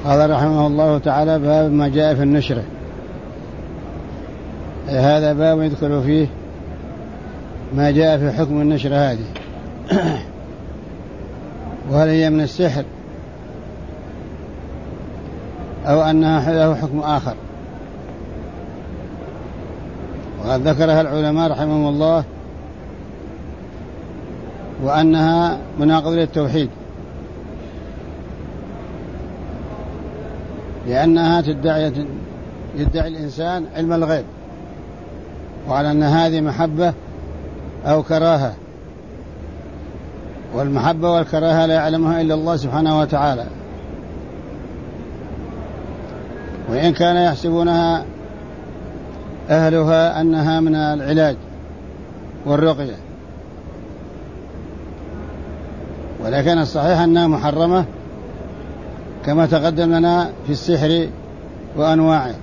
قال رحمه الله تعالى: باب ما جاء في النشرة. هذا باب يذكر فيه ما جاء في حكم النشرة هذه وهل هي من السحر أو أنها له حكم آخر. وقد ذكرها العلماء رحمهم الله وأنها مناقضة للتوحيد، لأنها يدعي الإنسان علم الغيب، وعلى أن هذه محبة أو كراهة، والمحبة والكراهة لا يعلمها إلا الله سبحانه وتعالى. وإن كان يحسبونها أهلها أنها من العلاج والرقية، ولكن الصحيح أنها محرمة كما تقدم لنا في السحر وأنواعه.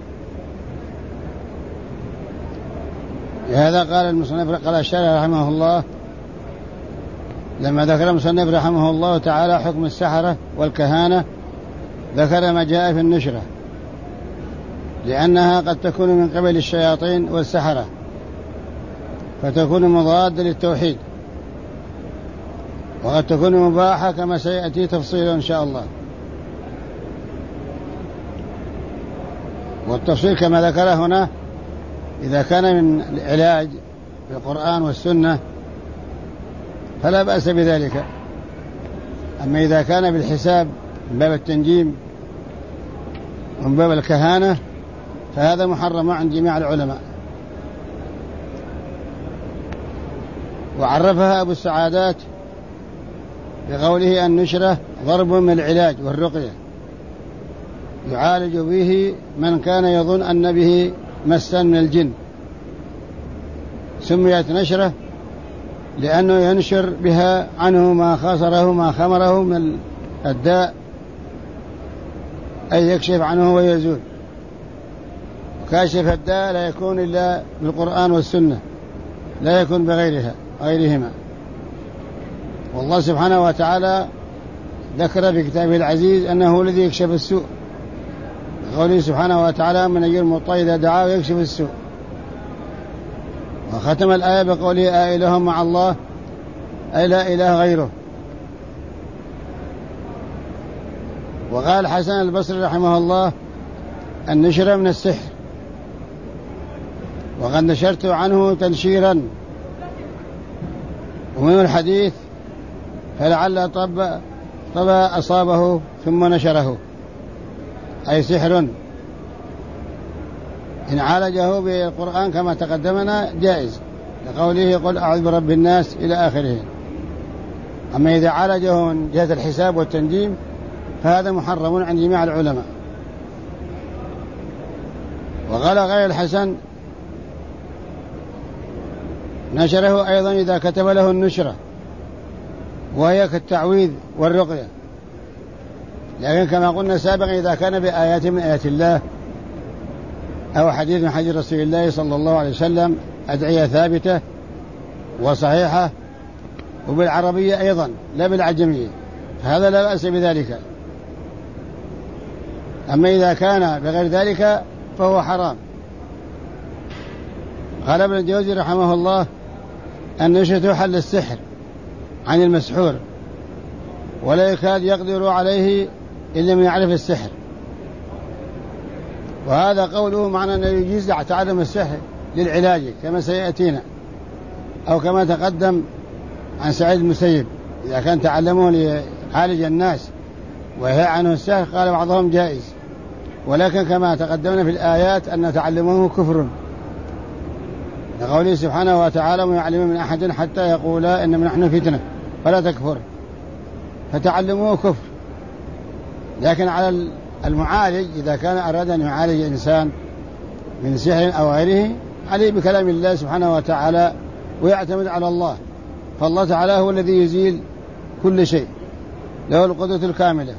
لهذا قال المصنف قال الشارح رحمه الله لما ذكر المصنف رحمه الله تعالى حكم السحرة والكهانة ذكر ما جاء في النشرة، لأنها قد تكون من قبل الشياطين والسحرة فتكون مضادة للتوحيد، وقد تكون مباحة كما سيأتي تفصيله إن شاء الله. والتفصيل كما ذكره هنا إذا كان من العلاج بالقرآن والسنة فلا بأس بذلك، أما إذا كان بالحساب من باب التنجيم ومن باب الكهانة فهذا محرم عند جميع العلماء. وعرفها أبو السعادات بقوله النشرة ضرب من العلاج والرقية يعالج به من كان يظن أن به مسا من الجن، سميت نشرة لأنه ينشر بها عنه ما خسره ما خمره من الداء، أي يكشف عنه ويزول. كاشف الداء لا يكون إلا بالقرآن والسنة، لا يكون غيرهما. والله سبحانه وتعالى ذكر في كتابه العزيز أنه الذي يكشف السوء، قوله سبحانه وتعالى: من يجر المضطر إذا دعاه يكشف السوء. وختم الآية بقوله: أإله مع الله أي لا إله غيره. وقال حسن البصري رحمه الله: النشر من السحر، وقد نشرت عنه تنشيرا. ومن الحديث: فلعل طبع أصابه ثم نشره، أي سحر إن عالجه بالقرآن كما تقدمنا جائز، لقوله: قل أعوذ برب الناس إلى آخره. أما إذا عالجه من جهة الحساب والتنجيم فهذا محرم عند جميع العلماء. وقال غير الحسن: نشره أيضا إذا كتب له النشرة، وهي كالتعويذ والرقية، لكن كما قلنا سابقا إذا كان بآيات من آيات الله أو حديث من حديث رسول الله صلى الله عليه وسلم أدعية ثابتة وصحيحة وبالعربية أيضا لا بالعجمية، هذا لا بأس بذلك. أما إذا كان بغير ذلك فهو حرام. قال ابن الجوزي رحمه الله: النشرة حل السحر عن المسحور، ولا يكاد يقدر عليه إن لم يعرف السحر. وهذا قوله معنى أنه يجيز تعلم السحر للعلاج كما سيأتينا، أو كما تقدم عن سعيد المسيب إذا كان تعلمه ليعالج الناس ويهي عنه السحر قال بعضهم جائز، ولكن كما تقدمنا في الآيات أن تعلمه كفر، لقوله سبحانه وتعالى: وما يعلم من أحد حتى يقولا إنما نحن فتنة فلا تكفر، فتعلمه كفر. لكن على المعالج إذا كان أراد أن يعالج إنسان من سحر أو غيره عليه بكلام الله سبحانه وتعالى ويعتمد على الله، فالله تعالى هو الذي يزيل كل شيء، له القدرة الكاملة.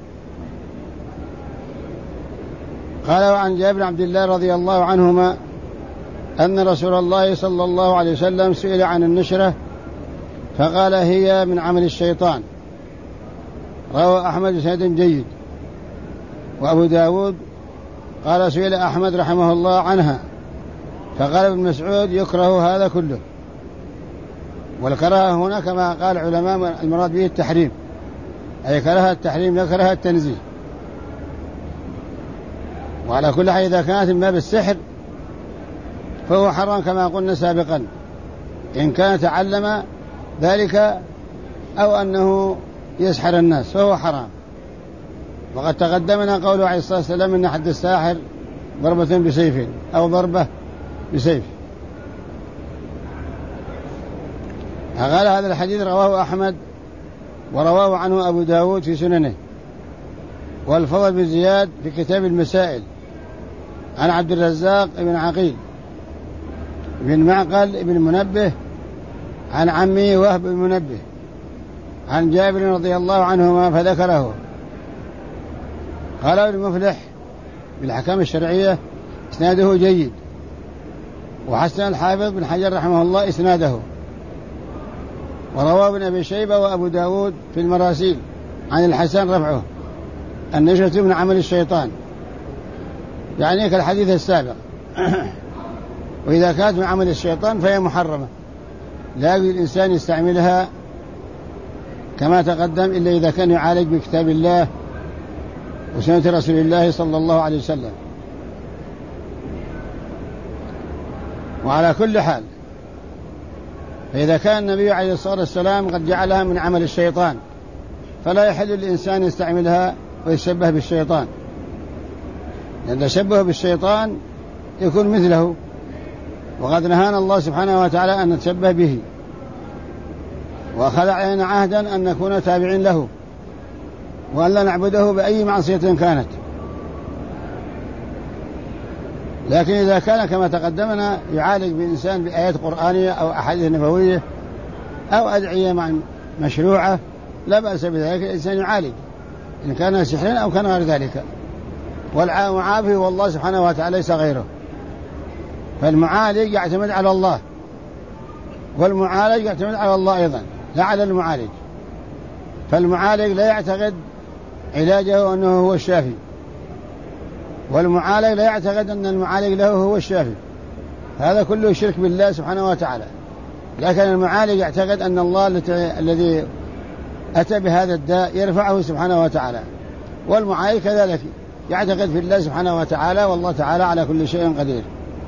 قال عن جابر بن عبد الله رضي الله عنهما أن رسول الله صلى الله عليه وسلم سئل عن النشرة فقال: هي من عمل الشيطان. رواه أحمد بسند جيد. وأبو داود قال سئل أحمد رحمه الله عنها فقال ابن مسعود يكره هذا كله. والكراهة هنا كما قال علماء المراد به التحريم، أي كره التحريم لا كره التنزيه. وعلى كل حال إذا كانت من باب السحر فهو حرام كما قلنا سابقا، إن كان تعلم ذلك أو أنه يسحر الناس فهو حرام. وقد تقدمنا قوله عليه الصلاة والسلام إن حد الساحر ضربة بسيف أو ضربة بسيف. قال هذا الحديث رواه أحمد ورواه عنه أبو داود في سننه، والفضل بن زياد في كتاب المسائل عن عبد الرزاق بن عقيل بن معقل بن منبه عن عمه وهب بن منبه عن جابر رضي الله عنهما فذكره. قال ابن مفلح بالأحكام الشرعية إسناده جيد، وحسن الحافظ بن حجر رحمه الله إسناده. ورواه ابن أبي شيبة وأبو داود في المراسيل عن الحسن رفعه النشرة من عمل الشيطان، يعني كالحديث السابق. وإذا كانت من عمل الشيطان فهي محرمة، لا يجوز الإنسان يستعملها كما تقدم إلا إذا كان يعالج بكتاب الله وسنة رسول الله صلى الله عليه وسلم. وعلى كل حال فإذا كان النبي عليه الصلاة والسلام قد جعلها من عمل الشيطان فلا يحل للإنسان يستعملها ويشبه بالشيطان، لأن تشبه بالشيطان يكون مثله، وقد نهانا الله سبحانه وتعالى أن نتشبه به، وأخذ علينا عهدا أن نكون تابعين له وأن لا نعبده بأي معصية كانت. لكن إذا كان كما تقدمنا يعالج بإنسان بآيات قرآنية أو أحاديث نبوية أو أدعية مشروعة لا بأس بذلك، الإنسان يعالج إن كان سحرا أو كان غير ذلك، والمعافي هو الله سبحانه وتعالى ليس غيره. فالمعالج يعتمد على الله، والمعالج يعتمد على الله أيضا لا على المعالج. فالمعالج لا يعتقد علاجه أنه هو الشافي، والمعالج لا يعتقد أن المعالج له هو الشافي، هذا كله شرك بالله سبحانه وتعالى. لكن المعالج يعتقد أن الله الذي أتى بهذا الداء يرفعه سبحانه وتعالى، والمعالج كذلك يعتقد في الله سبحانه وتعالى، والله تعالى على كل شيء قدير.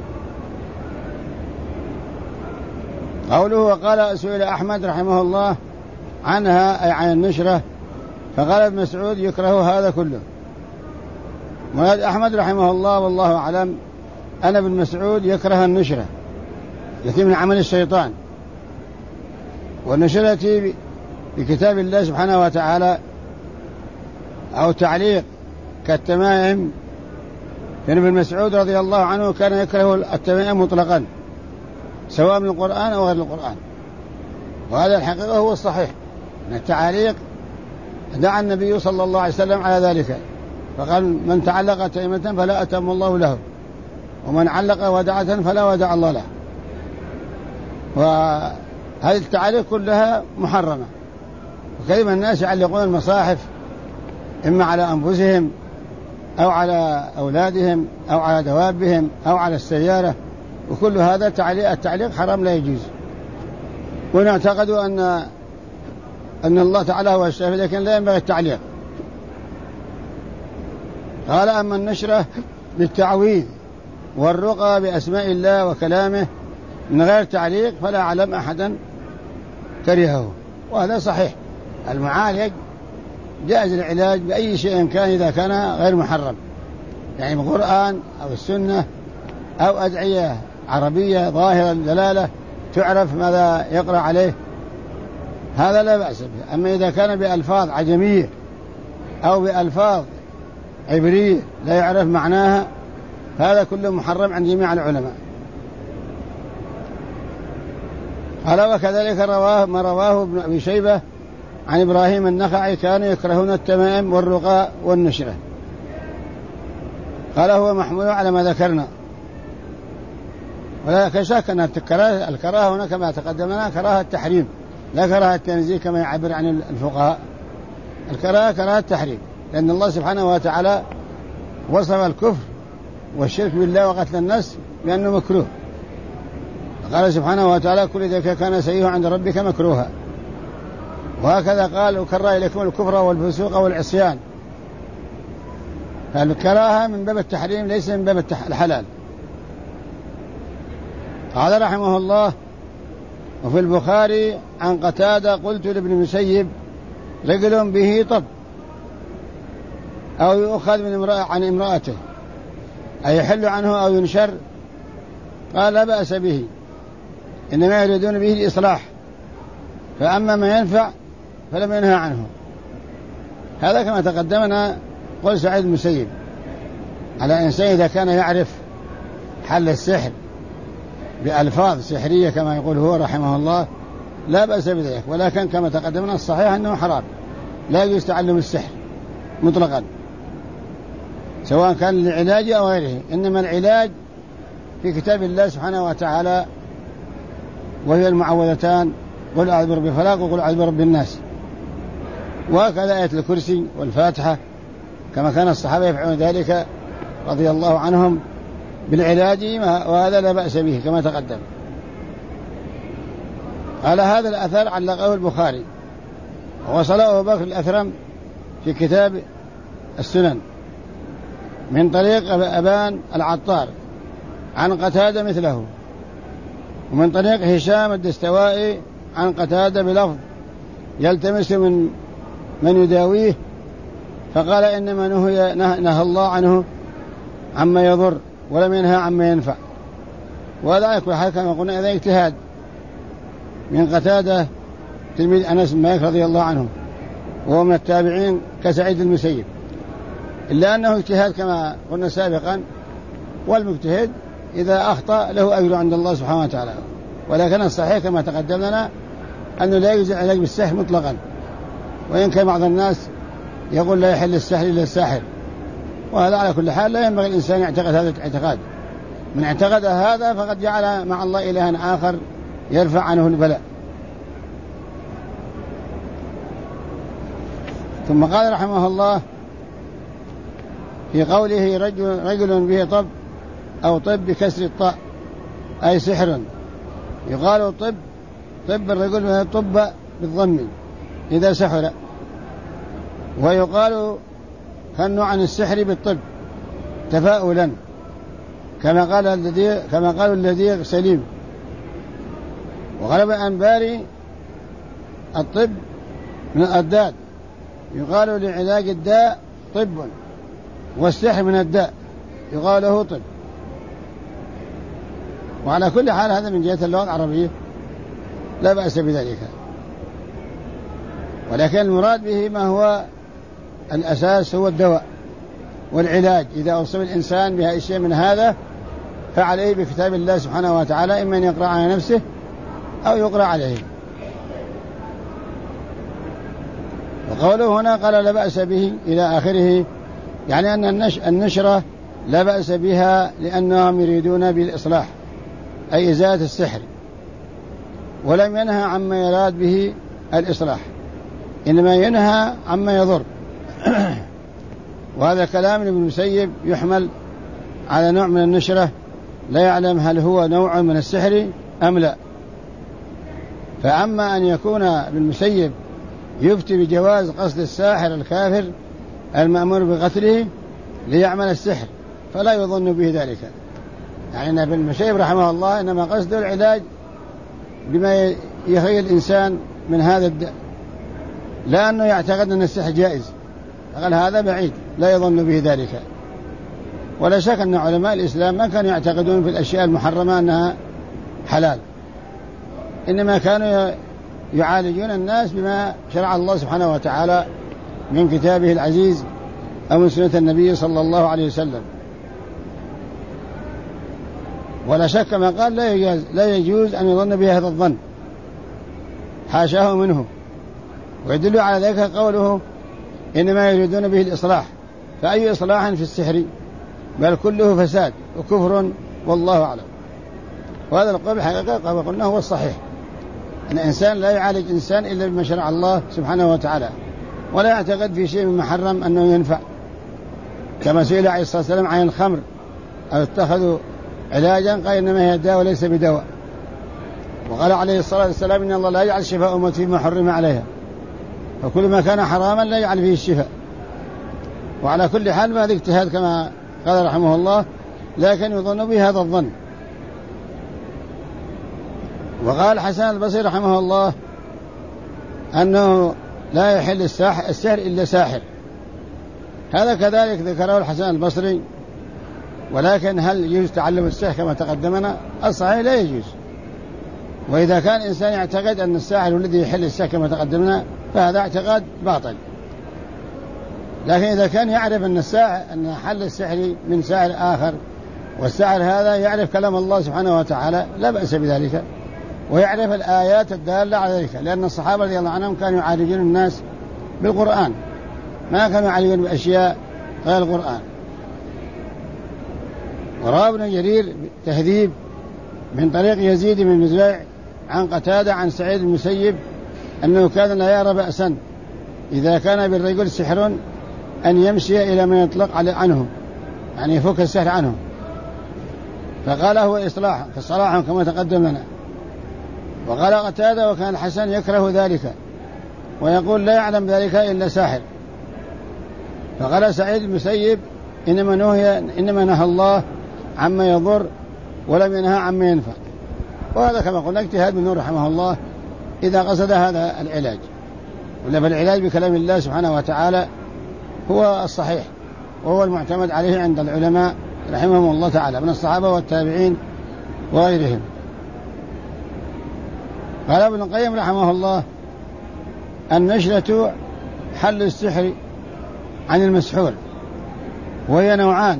قوله وقال سئل أحمد رحمه الله عنها أي عن النشرة فقال ابن مسعود يكره هذا كله. مراد أحمد رحمه الله والله أعلم أن ابن مسعود يكره النشرة التي من عمل الشيطان، والنشرة بكتاب الله سبحانه وتعالى أو تعليق كالتمائم. كان ابن مسعود رضي الله عنه كان يكره التمائم مطلقا سواء من القرآن أو غير القرآن، وهذا الحقيقة هو الصحيح أن التعاليق دعا النبي صلى الله عليه وسلم على ذلك، فقال من تعلق تيمة فلا أتم الله له، ومن علق ودعة فلا ودع الله له. وهذه التعاليق كلها محرمة. وكيف الناس يعلقون المصاحف إما على أنفسهم أو على أولادهم أو على دوابهم أو على السيارة، وكل هذا التعليق حرام لا يجوز. ونعتقد أن الله تعالى هو الشافي، لكن لا ينبغي التعليق. قال أما النشرة بالتعويذ والرقى بأسماء الله وكلامه من غير تعليق فلا أعلم أحدا كرهه، وهذا صحيح. المعالج جائز العلاج بأي شيء كان إذا كان غير محرم، يعني بالقرآن أو السنة أو أدعية عربية ظاهرة الدلالة تعرف ماذا يقرأ عليه، هذا لا بأس به. أما إذا كان بألفاظ عجمية أو بألفاظ عبرية لا يعرف معناها هذا كله محرم عند جميع العلماء. قال وكذلك ما رواه ابن أبي شيبة عن إبراهيم النخعي كانوا يكرهون التمائم والرقاء والنشرة. قال هو محمول على ما ذكرنا، ولا شك أن الكراهة هنا كما تقدمنا كراهة التحريم لا كراهة التنزيه كما يعبر عن الفقهاء. الكراهة كراهة التحريم، لأن الله سبحانه وتعالى وصف الكفر والشرك بالله وقتل النفس بأنه مكروه. قال سبحانه وتعالى كل ذلك كان سيئه عند ربك مكروها. وهكذا قال وكره إليكم الكفر والفسوق والعصيان. فالكراهة من باب التحريم ليس من باب الحلال. قال رحمه الله وفي البخاري عن قتادة قلت لابن مسيب رجل به طب أو يؤخذ من عن امرأته أي يحل عنه أو ينشر؟ قال لا بأس به إنما يريدون به الإصلاح، فأما ما ينفع فلم ينهى عنه. هذا كما تقدمنا قول سعيد المسيب على إنسان إذا كان يعرف حل السحر بألفاظ سحرية كما يقول هو رحمه الله لا بأس بذلك، ولكن كما تقدمنا الصحيح أنه حرام، لا يجوز تعلم السحر مطلقا سواء كان للعلاج أو غيره، إنما العلاج في كتاب الله سبحانه وتعالى وهي المعوذتان قل أعوذ برب الفلق وقل أعوذ برب الناس، وهكذا آية الكرسي والفاتحة كما كان الصحابة يفعلون ذلك رضي الله عنهم بالعلاج، وهذا لا بأس به كما تقدم. على هذا الأثر علقه البخاري ووصله أبو بكر الأثرم في كتاب السنن من طريق أبان العطار عن قتادة مثله، ومن طريق هشام الدستوائي عن قتادة بلفظ يلتمس من يداويه، فقال إنما نهى الله عنه عما يضر ولم ينهى عما ينفع. وهذا يكون حال كما قلنا هذا اجتهاد من قتادة تلميذ أنس بن مالك رضي الله عنه وهو من التابعين كسعيد المسيب، إلا أنه اجتهاد كما قلنا سابقا، والمجتهد إذا أخطأ له أجر عند الله سبحانه وتعالى. ولكن الصحيح كما تقدم لنا أنه لا يجوز العلاج بالسحر مطلقا، وإن كان بعض الناس يقول لا يحل السحر إلا الساحر، وهذا على كل حال لا ينبغي الإنسان يعتقد هذا الاعتقاد. من اعتقد هذا فقد جعل مع الله إلها آخر يرفع عنه البلاء. ثم قال رحمه الله في قوله رجل به طب أو طب بكسر الطاء أي سحر، يقال طب الرجل به طب بالضم إذا سحر، ويقال كان عن السحر بالطب تفاؤلا كما قال الذي سليم. وغلب الأنباري الطب من الأضداد، يقال لعلاج الداء طب، والسحر من الداء يقال له طب. وعلى كل حال هذا من جهة اللغة العربية لا بأس بذلك، ولكن المراد به ما هو الأساس هو الدواء والعلاج. إذا أصاب الإنسان بها شيء من هذا فعليه بكتاب الله سبحانه وتعالى، إما أن يقرأ على نفسه أو يقرأ عليه. وقوله هنا قال لا بأس به إلى آخره، يعني أن النشرة لا بأس بها لأنهم يريدون بالإصلاح أي إزالة السحر، ولم ينهى عما يراد به الإصلاح، إنما ينهى عما يضر. وهذا كلام ابن المسيب يحمل على نوع من النشرة لا يعلم هل هو نوع من السحر أم لا. فأما أن يكون ابن المسيب يفتي بجواز قصد الساحر الكافر المأمور بقتله ليعمل السحر فلا يظن به ذلك، يعني ابن المسيب رحمه الله إنما قصده العلاج بما يخيل الإنسان من هذا الداء، لا أنه يعتقد أن السحر جائز، قال هذا بعيد لا يظن به ذلك. ولا شك أن علماء الإسلام ما كانوا يعتقدون في الأشياء المحرمة أنها حلال، إنما كانوا يعالجون الناس بما شرع الله سبحانه وتعالى من كتابه العزيز أو من سنة النبي صلى الله عليه وسلم. ولا شك ما قال لا يجوز أن يظن به هذا الظن، حاشاه منه. ويدل على ذلك قوله إنما يريدون به الإصلاح، فأي إصلاح في السحر؟ بل كله فساد وكفر والله أعلم. وهذا القول حقيقة كما قلنا هو الصحيح، أن الإنسان لا يعالج إنسان إلا بما شرع الله سبحانه وتعالى، ولا يعتقد في شيء من محرم أنه ينفع، كما سئل عليه الصلاة والسلام عن الخمر أو اتخذوا علاجا قال إنما هي داء وليس بدواء. وقال عليه الصلاة والسلام إن الله لا يجعل شفاء أمتي ما حرم عليها، فكل ما كان حراما لا يجعل فيه الشفاء. وعلى كل حال فهذا اجتهاد كما قال رحمه الله، لكن يظن به هذا الظن. وقال حسن البصري رحمه الله أنه لا يحل السحر إلا ساحر، هذا كذلك ذكره الحسن البصري. ولكن هل يجوز تعلم السحر كما تقدمنا؟ الصحيح لا يجوز. وإذا كان إنسان يعتقد أن الساحر هو الذي يحل السحر كما تقدمنا فهذا اعتقاد باطل. لكن إذا كان يعرف أن حل السحر من ساحر آخر، والساحر هذا يعرف كلام الله سبحانه وتعالى، لا بأس بذلك، ويعرف الآيات الدالة على ذلك، لأن الصحابة رضي الله عنهم كانوا يعالجون الناس بالقرآن، ما كانوا يعالجون بأشياء غير القرآن. وروى ابن جرير تهذيب من طريق يزيد بن مزرع عن قتادة عن سعيد المسيب أنه كان لا يرى بأسا إذا كان بالرجل سحر أن يمشي إلى من يطلق عنه، يعني يفك السحر عنه. فقال هو إصلاح كالصلاح كما تقدم لنا. وقال قتادة وكان الحسن يكره ذلك ويقول لا يعلم ذلك إلا ساحر. فقال سعيد المسيب إنما نهى الله عما يضر ولم ينهى عما ينفع. وهذا كما قلنا اجتهاد من نور رحمه الله إذا قصد هذا العلاج، ولا فالعلاج بكلام الله سبحانه وتعالى هو الصحيح وهو المعتمد عليه عند العلماء رحمهم الله تعالى من الصحابة والتابعين وغيرهم. قال ابن القيم رحمه الله النشرة حل السحر عن المسحور، وهي نوعان: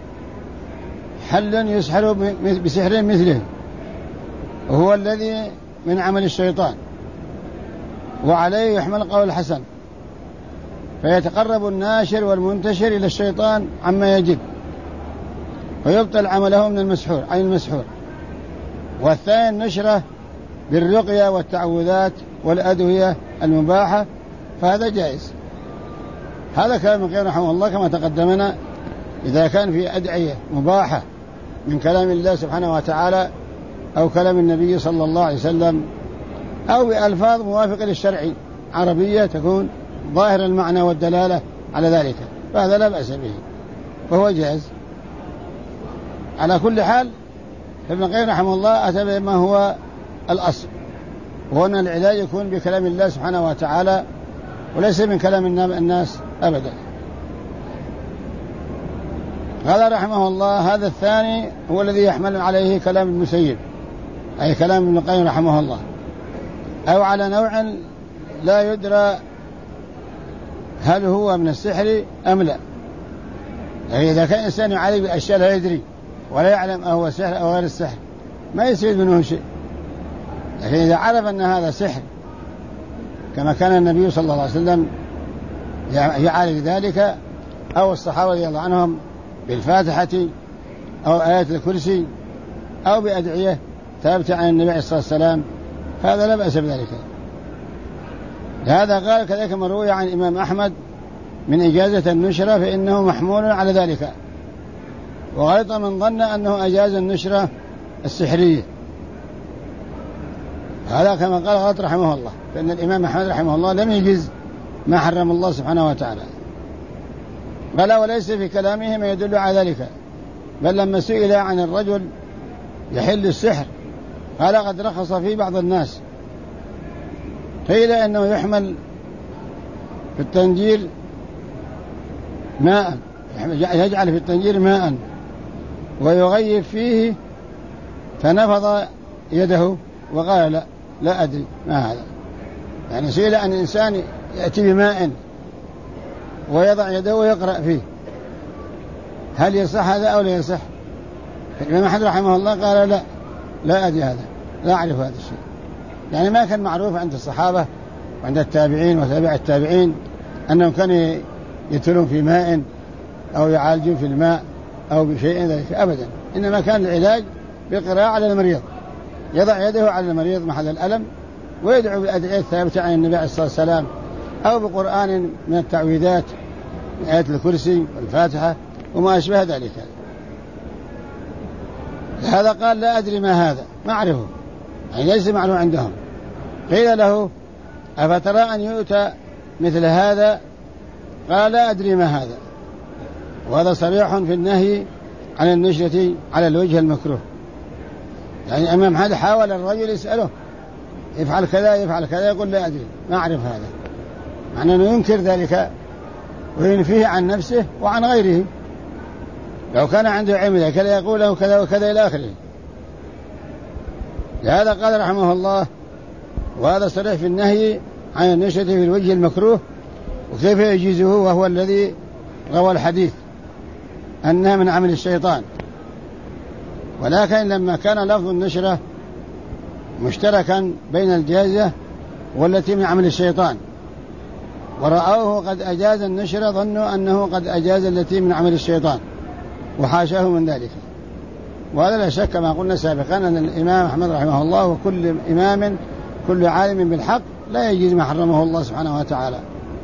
حل يسحر بسحر مثله وهو الذي من عمل الشيطان، وعليه يحمل قول الحسن، فيتقرب الناشر والمنتشر إلى الشيطان عما يجب ويبطل عمله من المسحور عن المسحور. والثاني النشرة بالرقية والتعوذات والأدوية المباحة، فهذا جائز. هذا كلام ابن القيم رحمه الله كما تقدمنا، إذا كان في أدعية مباحة من كلام الله سبحانه وتعالى أو كلام النبي صلى الله عليه وسلم أو بألفاظ موافقة للشرع عربية تكون ظاهر المعنى والدلالة على ذلك، فهذا لا بأس به وهو جائز. على كل حال ابن القيم رحمه الله أتى بما هو الأصل، وهو أن العلاج يكون بكلام الله سبحانه وتعالى وليس من كلام الناس أبدا. قال رحمه الله هذا الثاني هو الذي يحمل عليه كلام المسيب، أي كلام ابن القيم رحمه الله، أو على نوع لا يدرى هل هو من السحر أم لا. يعني إذا كان إنسان يعالج بأشياء لا يدري ولا يعلم أهو سحر أو غير السحر ما يستفيد منه شيء. لكن إذا عرف أن هذا سحر كما كان النبي صلى الله عليه وسلم يعالج ذلك أو الصحابة رضي الله عنهم بالفاتحة أو آيات الكرسي أو بأدعية ثابتة عن النبي عليه الصلاة والسلام، فهذا لا بأس بذلك. هذا قال كذلك مروي عن الإمام أحمد من إجازة النشرة فإنه محمول على ذلك، وغلط من ظن أنه أجاز النشرة السحرية، هذا كما قال غلط رحمه الله، فإن الإمام أحمد رحمه الله لم يجز ما حرم الله سبحانه وتعالى، بل وليس في كلامه ما يدل على ذلك. بل لما سئل عن الرجل يحل السحر قال قد رخص فيه بعض الناس، قيل إنه يحمل في التنجير ماء، يجعل في التنجير ماء ويغيب فيه، فنفض يده وقال لا أدري ما هذا. يعني سئل عن إنسان يأتي بماء ويضع يده ويقرأ فيه، هل يصح هذا أو لا يصح؟ الإمام أحمد رحمه الله قال لا أدري هذا، لا أعرف هذا الشيء. يعني ما كان معروف عند الصحابة وعند التابعين وتابع التابعين أنهم كانوا يتلون في ماء أو يعالجون في الماء أو بشيء ذلك أبدا، إنما كان العلاج بالقراءة على المريض، يضع يده على المريض محل الألم ويدعو بالأدعية الثابتة عن النبي عليه الصلاة والسلام أو بقرآن من التعويذات من آية الكرسي والفاتحة وما أشبه ذلك. هذا قال لا أدري ما هذا، ما أعرفه، يعني ليس معلوم عندهم. قيل له أفترى أن يؤتى مثل هذا؟ قال لا أدري ما هذا. وهذا صريح في النهي عن النشرة على الوجه المكروه. يعني أمام هذا حاول الرجل يسأله يفعل كذا يفعل كذا، يقول لا أدري، ما أعرف هذا، معنى أنه ينكر ذلك وينفيه عن نفسه وعن غيره. لو كان عنده علم كذا يقول له كذا وكذا إلى آخره. لهذا قال رحمه الله وهذا صريح في النهي عن النشرة في الوجه المكروه. وكيف يجيزه وهو الذي روى الحديث أنها من عمل الشيطان؟ ولكن لما كان لفظ النشرة مشتركا بين الجائزة والتي من عمل الشيطان ورأوه قد أجاز النشرة ظنوا أنه قد أجاز التي من عمل الشيطان وحاشاه من ذلك. وهذا لا شك ما قلنا سابقا أن الإمام أحمد رحمه الله وكل إمام كل عالم بالحق لا يجيز ما حرمه الله سبحانه وتعالى.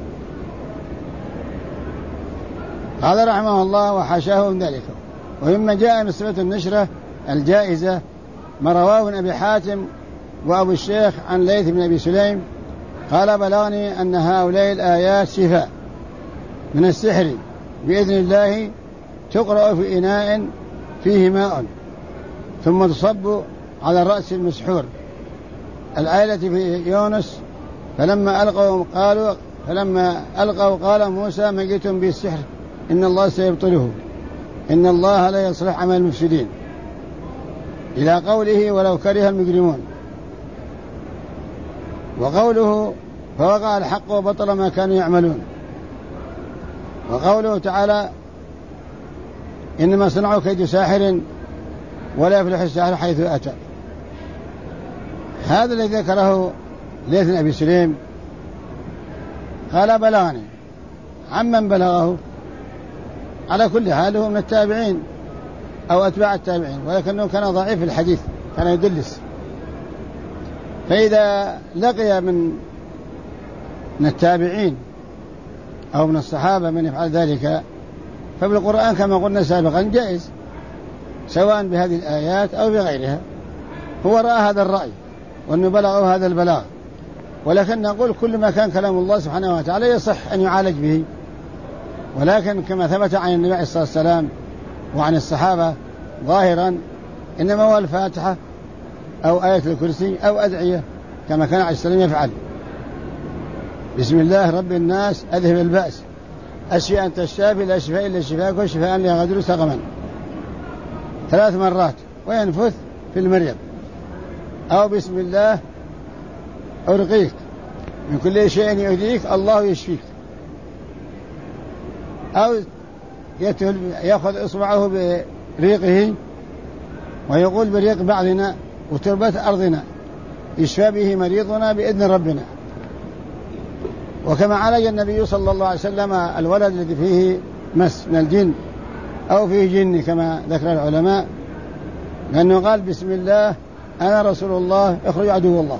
قال رحمه الله وحاشاه من ذلك. ومما جاء من صفة النشرة الجائزة ما رواه ابن أبي حاتم وأبو الشيخ عن ليث بن أبي سليم قال بلغني أن هؤلاء الآيات شفاء من السحر بإذن الله تقرأ في إناء فيه ماء ثم تصب على رأس المسحور. الآية في يونس فلما ألقوا قال موسى ما جئتم بالسحر إن الله سيبطله إن الله لا يصلح عمل المفسدين إلى قوله ولو كره المجرمون. وقوله فوقع الحق وبطل ما كانوا يعملون. وقوله تعالى إنما صنعوا كيد ساحر ولا يفلح الساحر حيث أتى. هذا الذي ذكره ليث بن أبي سليم قال بلغني. عمن بلغه؟ على كل حال هو من التابعين أو أتباع التابعين، ولكنه كان ضعيف في الحديث، كان يدلس. فإذا لقي من التابعين أو من الصحابة من يفعل ذلك فبالقرآن كما قلنا سابقا جائز سواء بهذه الآيات أو بغيرها. هو رأى هذا الرأي وأنه بلغه هذا البلاغ، ولكن نقول كل ما كان كلام الله سبحانه وتعالى يصح أن يعالج به. ولكن كما ثبت عن النبي عليه الصلاة والسلام وعن الصحابة ظاهرا إنما هو الفاتحة أو آية الكرسي أو أدعية كما كان عليه السلام يفعل. بسم الله رب الناس أذهب البأس أشفي أنت الشافي لا شفاء إلا شفاءك وشفاء لا يغادر سقما 3 مرات وينفث في المريض. أو بسم الله أرقيك من كل شيء يؤذيك الله يشفيك. أو يأخذ إصبعه بريقه ويقول بريق بعضنا وتربة أرضنا يشفى به مريضنا بإذن ربنا. وكما عالج النبي صلى الله عليه وسلم الولد الذي فيه مس من الجن أو فيه جن كما ذكر العلماء، لأنه قال بسم الله أنا رسول الله اخرج عدو الله.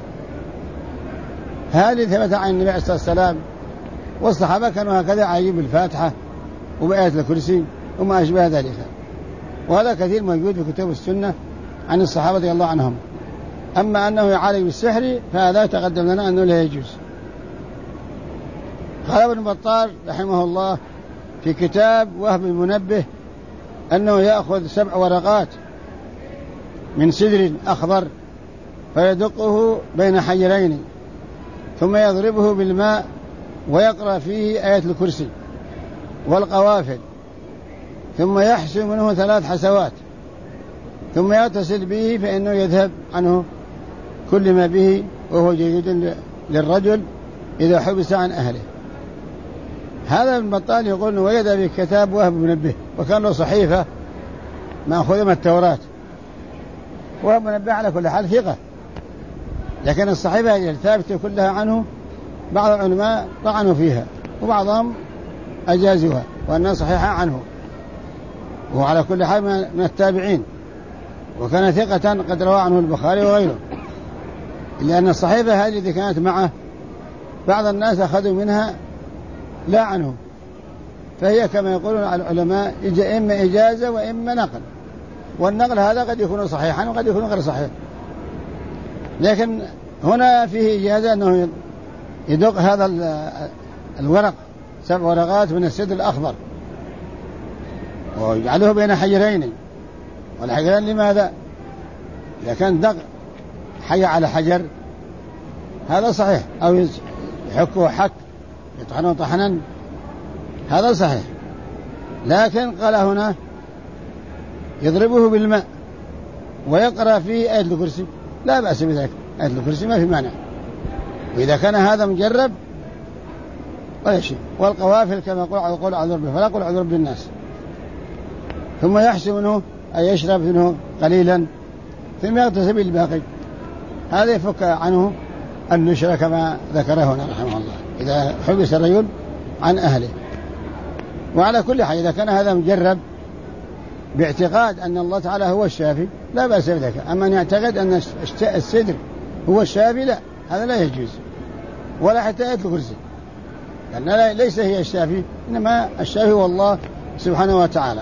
هذه ثبت عن النبي عليه الصلاة والسلام، والصحابة كانوا هكذا عايب بالفاتحة وبآية الكرسي وما أشبه ذلك. وهذا كثير موجود في كتب السنة عن الصحابة رضي الله عنهم. أما أنه يعالج بالسحر فهذا تقدم لنا أنه لا يجوز. قال ابن بطال رحمه الله في كتاب وهب المنبه أنه يأخذ 7 ورقات من سدر أخضر فيدقه بين حجرين ثم يضربه بالماء ويقرأ فيه آية الكرسي والقوافل ثم يحسن منه 3 حسوات ثم يغتسل به فإنه يذهب عنه كل ما به وهو جيد للرجل إذا حبس عن أهله. هذا ابن بطال يقول وجد في كتاب وهب منبه وكان له صحيفة مأخوذة من التوراة. وهب منبه على كل حال ثقة، لكن الصحيفة الثابتة كلها عنه بعض العلماء طعنوا فيها وبعضهم أجازوها وأنها صحيحة عنه، وعلى كل حال من التابعين، وكان ثقة قد روى عنه البخاري وغيره. لأن الصحيفة هذه كانت معه بعض الناس أخذوا منها لا عنه فهي كما يقولون العلماء إما إجازة وإما نقل، والنقل هذا قد يكون صحيحا وقد يكون غير صحيح، لكن هنا فيه إجازة أنه يدق هذا الورق 7 ورقات من السدر الأخضر ويجعله بين حجرين، والحجرين لماذا؟ إذا كان دق حي على حجر هذا صحيح، أو يحكه حك يطحنه طحنا هذا صحيح، لكن قال هنا يضربه بالماء ويقرأ فيه آية الكرسي لا بأس بذلك، آية الكرسي ما في مانع، وإذا كان هذا مجرب ولا شيء. والقوافل كما يقول أعوذ برب الفلق وأعوذ برب الناس، ثم يحسب منه أن يشرب منه قليلا ثم يغتسل بالباقي، هذا يفك عنه النشرة كما ذكره هنا رحمه الله إذا حبس الرجل عن أهله. وعلى كل حال إذا كان هذا مجرب باعتقاد أن الله تعالى هو الشافي لا بأس بذلك، أما أن يعتقد أن السدر هو الشافي لا، هذا لا يجوز، ولا حتى آية الكرسي، لأن ليس هي الشافي، إنما الشافي هو الله سبحانه وتعالى.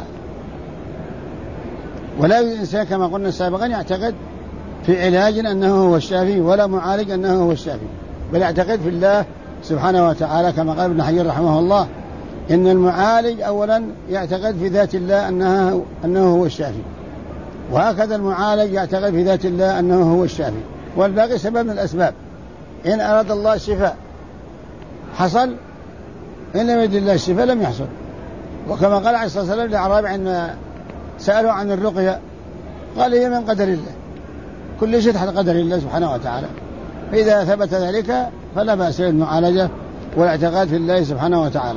ولا يوجد إنسان كما قلنا سابقا يعتقد في علاج أنه هو الشافي، ولا معالج أنه هو الشافي، بل يعتقد في الله سبحانه وتعالى كما قال ابن حجر رحمه الله إن المعالج أولا يعتقد في ذات الله أنه هو الشافي، وهكذا المعالج يعتقد في ذات الله أنه هو الشافي، والباقي سبب من الأسباب. إن أراد الله الشفاء حصل، إن لم يرد الله الشفاء لم يحصل. وكما قال عليه الصلاة والسلام للأعرابي عندما سألوا عن الرقية قال هي من قدر الله، كل شيء تحت قدر الله سبحانه وتعالى، فإذا ثبت ذلك فلا بأس بالمعالجة والاعتقاد في الله سبحانه وتعالى.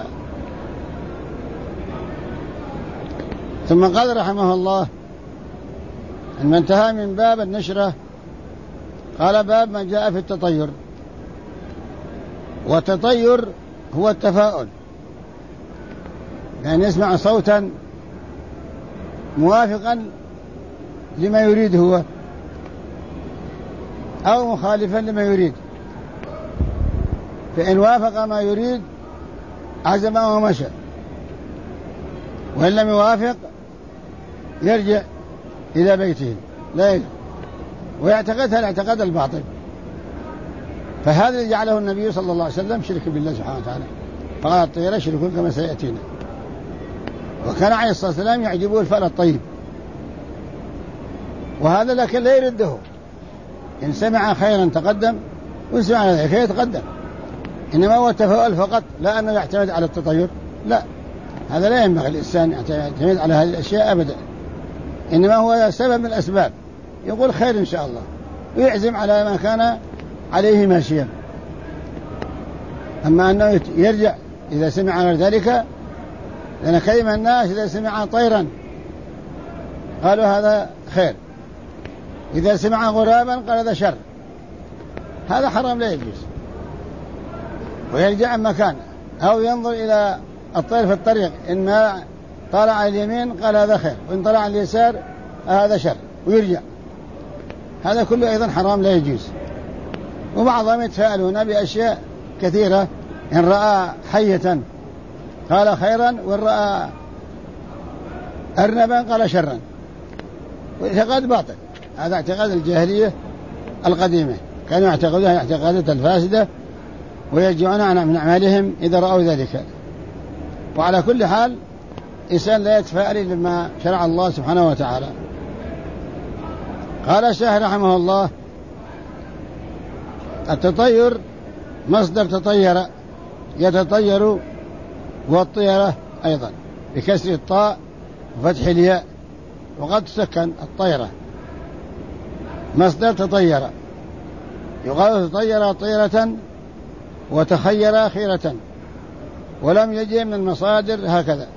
ثم قال رحمه الله أن انتهى من باب النشرة قال باب ما جاء في التطير. والتطير هو التفاؤل، يعني يسمع صوتا موافقا لما يريد هو أو مخالفا لما يريد، فإن وافق ما يريد عزم ومشى، وإن لم يوافق يرجع إلى بيته لا يلف ويعتقدها الاعتقاد الباطل. فهذا اللي جعله النبي صلى الله عليه وسلم شرك بالله سبحانه وتعالى، فقال الطيرة شركون كما سيأتينا. وكان عليه الصلاة والسلام يعجبه الفأل الطيب، وهذا لكن لا يرده، إن سمع خيرا تقدم وإن سمع ذلك يتقدم، إنما هو التفاؤل فقط، لا أنه يعتمد على التطير، لا، هذا لا ينبغي الإنسان يعتمد على هذه الأشياء أبدا، إنما هو سبب من الأسباب، يقول خير إن شاء الله ويعزم على ما كان عليه ماشيا. أما أنه يرجع إذا سمع غير ذلك، لأن كلمة الناس إذا سمع طيرا قالوا هذا خير، إذا سمع غرابا قال هذا شر، هذا حرام لا يجوز. ويرجع عن مكانه، أو ينظر إلى الطير في الطريق إن ما طلع على اليمين قال هذا خير، وإن طلع على اليسار هذا شر ويرجع، هذا كله أيضا حرام لا يجوز. وبعضهم يتفاءلون بأشياء كثيرة، إن رأى حية قال خيرا، وإن رأى أرنبا قال شرا، واعتقاد باطل، هذا اعتقاد الجاهلية القديمة، كانوا يعتقدون اعتقادات الفاسدة ويرجعون عن أعمالهم إذا رأوا ذلك. وعلى كل حال إنسان لا يتفاءل لما شرع الله سبحانه وتعالى. قال الشيخ رحمه الله التطير مصدر تطير يتطير، والطيرة أيضا بكسر الطاء وفتح الياء، وقد تسكن الطيرة مصدر تطير، يقال تطير طيرة وتخير خيرة، ولم يجي من المصادر هكذا.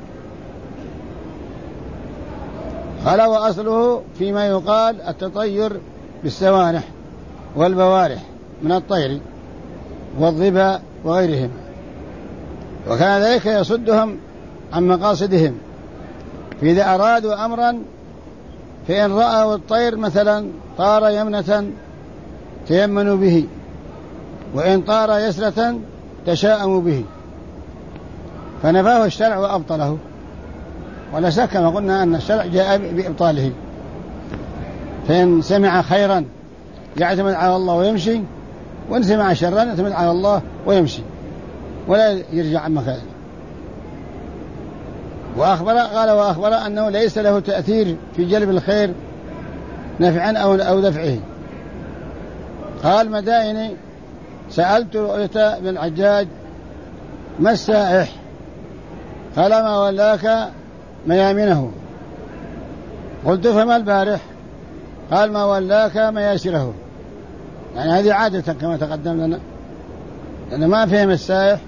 قال وأصله فيما يقال التطير بالسوانح والبوارح من الطير والظباء وغيرهم، وكان ذلك يصدهم عن مقاصدهم، فإذا أرادوا أمرا فإن رأوا الطير مثلا طار يمنة تيمنوا به، وإن طار يسرة تشاءموا به. فنفاه الشرع وأبطله. ولا شك كما قلنا أن الشرع جاء بإبطاله، فإن سمع خيرا يعتمد على الله ويمشي، وإن سمع شرا يعتمد على الله ويمشي ولا يرجع عن مكانه. وأخبر أنه ليس له تأثير في جلب الخير نفعا أو دفعه. قال مدائني: سألت رؤية بن الحجاج: ما السائح؟ قال: ما ولاك ميامنه. قلت: فما البارح؟ قال: ما ولاك مياسره. يعني هذه عادة كما تقدم لنا، لأن ما فهم السائح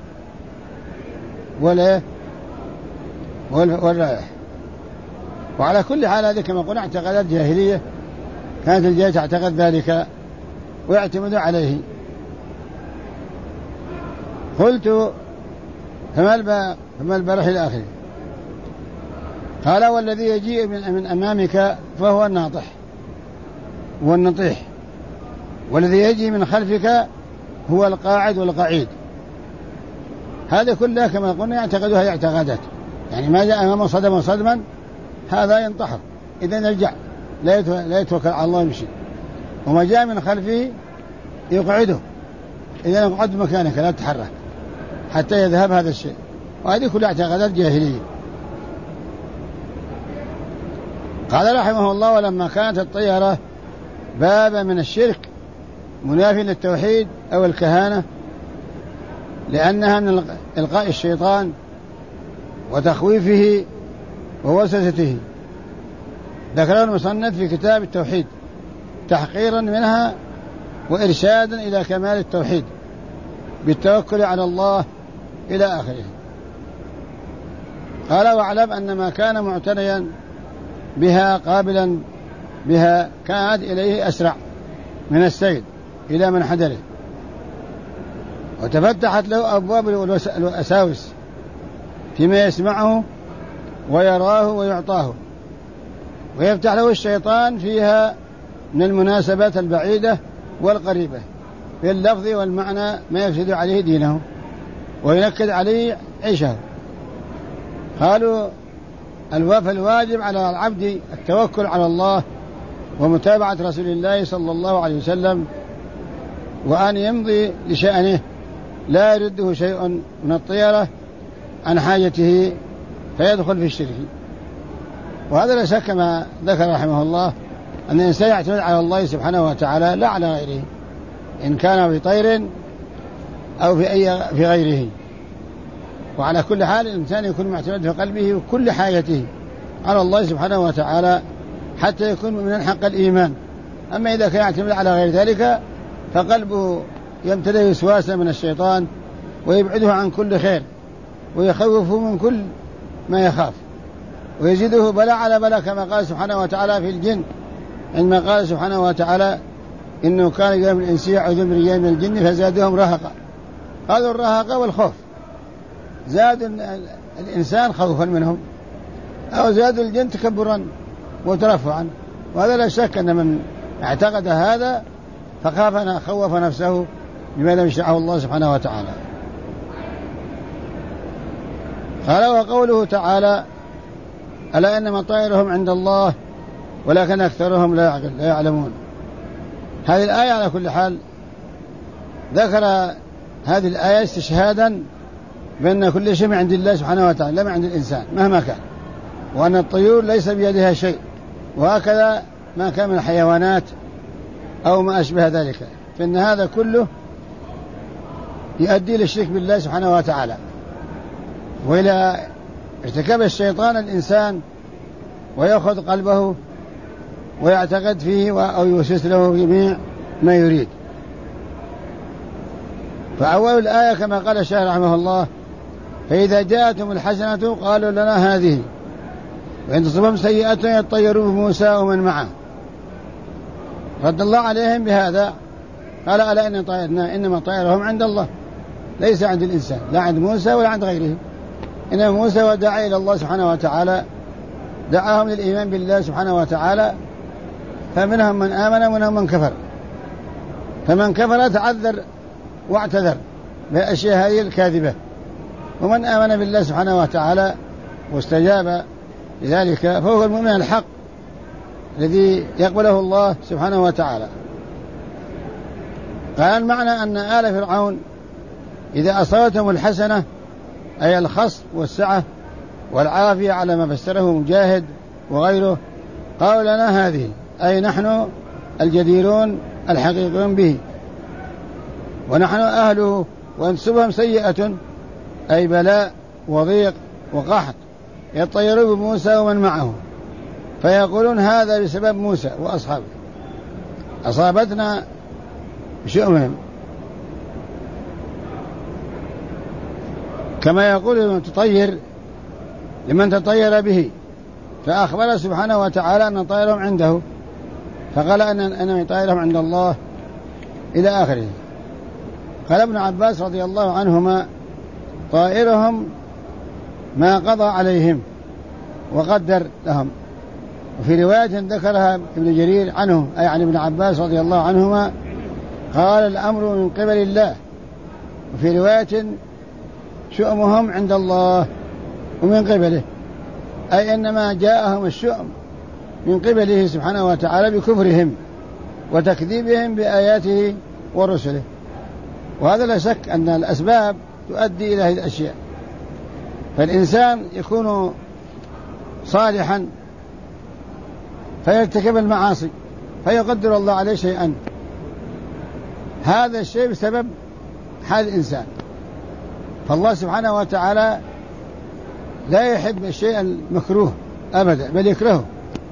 والرائح. وعلى كل حال هذه كما قلنا اعتقادات جاهلية، كانت الجاهلية تعتقد ذلك ويعتمد عليه. قلت: فما البارح إلى آخره. قال: والذي يجيء من أمامك فهو الناطح والنطيح، والذي يجي من خلفك هو القاعد والقعيد. هذا كلها كما قلنا يعتقدها اعتقادات، يعني ما جاء أمامه صدما هذا ينتحر، إذن يرجع لا يتوكل على الله يمشي. وما جاء من خلفه يقعده، إذن اقعد مكانك لا تتحرك حتى يذهب هذا الشيء. وهذه كلها اعتقادات جاهلية. قال رحمه الله: ولما كانت الطيرة بابا من الشرك منافي للتوحيد أو الكهانة، لأنها من إلقاء الشيطان وتخويفه ووسوسته، ذكره المصنف في كتاب التوحيد تحقيرا منها وإرشادا إلى كمال التوحيد بالتوكل على الله إلى آخره. قال: واعلم أن ما كان معتنيا بها قابلا بها كاد إليه أسرع من السيد إلى من حدره، وتفتحت له أبواب الوساوس فيما يسمعه ويراه ويعطاه، ويفتح له الشيطان فيها من المناسبات البعيدة والقريبة في اللفظ والمعنى ما يفسد عليه دينه وينكد عليه عيشه. قالوا: الواجب على العبد التوكل على الله ومتابعة رسول الله صلى الله عليه وسلم، وأن يمضي لشأنه لا يرده شيء من الطيرة عن حاجته فيدخل في الشرك. وهذا لا شك ما ذكر رحمه الله أن الإنسان يعتمد على الله سبحانه وتعالى لا على غيره، إن كان في طير أو في غيره. وعلى كل حال الإنسان يكون معتمد في قلبه وكل حاجته على الله سبحانه وتعالى حتى يكون من حق الإيمان. أما إذا كان يعتمد على غير ذلك فقلبه يمتلئ وسواسا من الشيطان ويبعده عن كل خير ويخوفه من كل ما يخاف ويزيده بلاء على بلاء، كما قال سبحانه وتعالى في الجن عندما قال سبحانه وتعالى: إنه كان رجال من الإنس يعوذون برجال من الجن فزادهم رهقا. هذا الرهقة والخوف، زاد الإنسان خوفا منهم، أو زاد الجن تكبرا وترفعا. وهذا لا شك أن من اعتقد هذا خوف نفسه بما لم يشرعه الله سبحانه وتعالى. قال: وقوله تعالى: ألا إنما طائرهم عند الله ولكن أكثرهم لا يعلمون. هذه الآية على كل حال ذكر هذه الآية استشهادا بأن كل شيء من عند الله سبحانه وتعالى لا من عند الإنسان مهما كان، وأن الطيور ليس بيدها شيء، وهكذا ما كان من الحيوانات أو ما أشبه ذلك، فإن هذا كله يؤدي للشرك بالله سبحانه وتعالى وإلى ارتكاب الشيطان الإنسان ويأخذ قلبه ويعتقد فيه أو يوسوس له جميع ما يريد. فأول الآية كما قال الشيخ رحمه الله: فإذا جاءتهم الحسنة قالوا لنا هذه، وإن تصبهم سيئة يطيروا بموسى ومن معه. رد الله عليهم بهذا، قال: ألا إنما طائرهم عند الله ليس عند الإنسان، لا عند موسى ولا عند غيره. إنما موسى ودعا إلى الله سبحانه وتعالى، دعاهم للإيمان بالله سبحانه وتعالى، فمنهم من آمن ومنهم من كفر. فمن كفر تعذر واعتذر بالأشياء هذه الكاذبة ومن آمن بالله سبحانه وتعالى واستجاب لذلك فهو المؤمن الحق الذي يقبله الله سبحانه وتعالى. قال المعنى أن آل فرعون إذا أصابتهم الحسنة أي الخصب والسعة والعافية على ما فسره مجاهد وغيره قالوا لنا هذه أي نحن الجديرون الحقيقيون به ونحن أهله، وإن تصبهم سيئة أي بلاء وضيق وقحط يطيرون بموسى ومن معه فيقولون هذا بسبب موسى وأصحابه أصابتنا شؤمهم، كما يقول تطير لمن تطير به، فأخبر سبحانه وتعالى أن طائرهم عنده فقال أن طائرهم عند الله إلى آخره. قال ابن عباس رضي الله عنهما طائرهم ما قضى عليهم وقدر لهم. وفي رواية ذكرها ابن جرير عنه أي عن ابن عباس رضي الله عنهما قال الأمر من قبل الله، وفي رواية شؤمهم عند الله ومن قبله، أي إنما جاءهم الشؤم من قبله سبحانه وتعالى بكفرهم وتكذيبهم بآياته ورسله. وهذا لا شك أن الأسباب تؤدي إلى هذه الأشياء، فالإنسان يكون صالحا فيرتكب المعاصي فيقدر الله عليه شيئا، هذا الشيء بسبب حال الإنسان، فالله سبحانه وتعالى لا يحب الشيء المكروه أبدا بل يكرهه،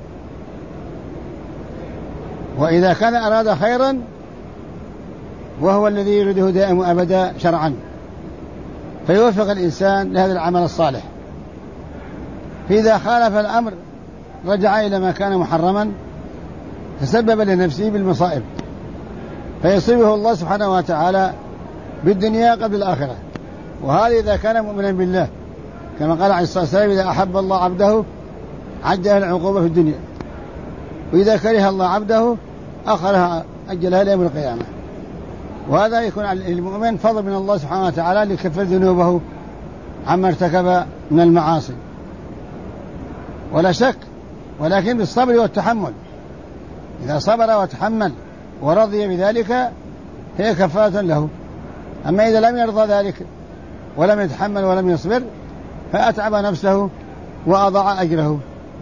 وإذا كان أراد خيرا وهو الذي يريده دائما أبدا شرعا فيوفق الإنسان لهذا العمل الصالح. فإذا خالف الأمر رجع إلى ما كان محرما تسبب لنفسه بالمصائب فيصيبه الله سبحانه وتعالى بالدنيا قبل الآخرة. وهذا إذا كان مؤمنا بالله، كما قال عليه الصلاة والسلام إذا أحب الله عبده عجل العقوبة في الدنيا، وإذا كره الله عبده أخرها أجلها إلى يوم القيامة. وهذا يكون على المؤمن فضل من الله سبحانه وتعالى لكفر ذنوبه عما ارتكب من المعاصي ولا شك، ولكن بالصبر والتحمل، إذا صبر وتحمل ورضي بذلك هي كفارة له. أما إذا لم يرضى ذلك ولم يتحمل ولم يصبر فأتعب نفسه وأضاع أجره.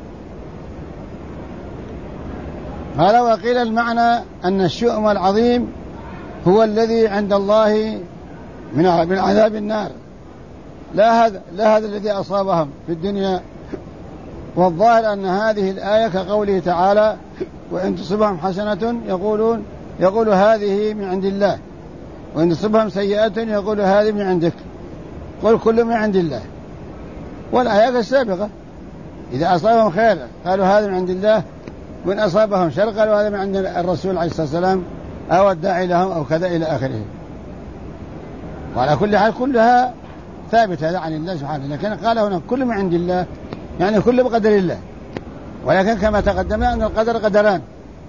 قال وقيل المعنى أن الشؤم العظيم هو الذي عند الله من عذاب النار، لا هذا الذي أصابهم في الدنيا. والظاهر أن هذه الآية كقوله تعالى وإن تصبهم حسنة يقول هذه من عند الله، وإن تصبهم سيئة يقول هذه من عندك، قل كل من عند الله. والآيات السابقة إذا أصابهم خير قالوا هذا من عند الله، وإن أصابهم شر قالوا هذا من عند الرسول عليه الصلاة والسلام أو الداعي لهم أو كذا إلى آخره. وعلى كل حال كلها ثابتة عن الله سبحانه، لكن قال هنا كل من عند الله يعني كل بقدر الله. ولكن كما تقدمنا أن القدر قدران،